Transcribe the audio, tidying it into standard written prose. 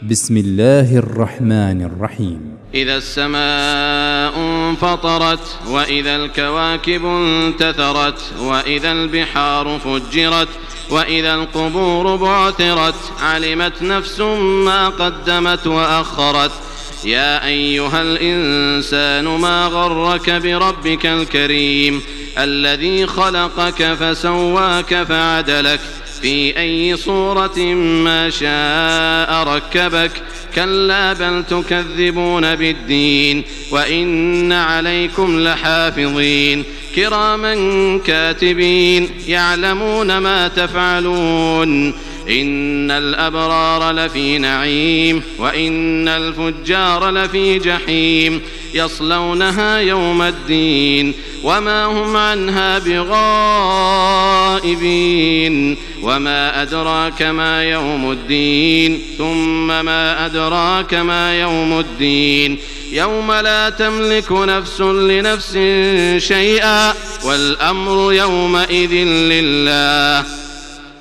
بسم الله الرحمن الرحيم. إذا السماء انفطرت وإذا الكواكب انتثرت وإذا البحار فجرت وإذا القبور بعثرت علمت نفس ما قدمت وأخرت. يا أيها الإنسان ما غرك بربك الكريم الذي خلقك فسواك فعدلك في أي صورة ما شاء ركبك. كلا بل تكذبون بالدين وإن عليكم لحافظين كراما كاتبين يعلمون ما تفعلون. إن الأبرار لفي نعيم وإن الفجار لفي جحيم يصلونها يوم الدين وما هم عنها بغائبين. وما أدراك ما يوم الدين ثم ما أدراك ما يوم الدين يوم لا تملك نفس لنفس شيئا والأمر يومئذ لله.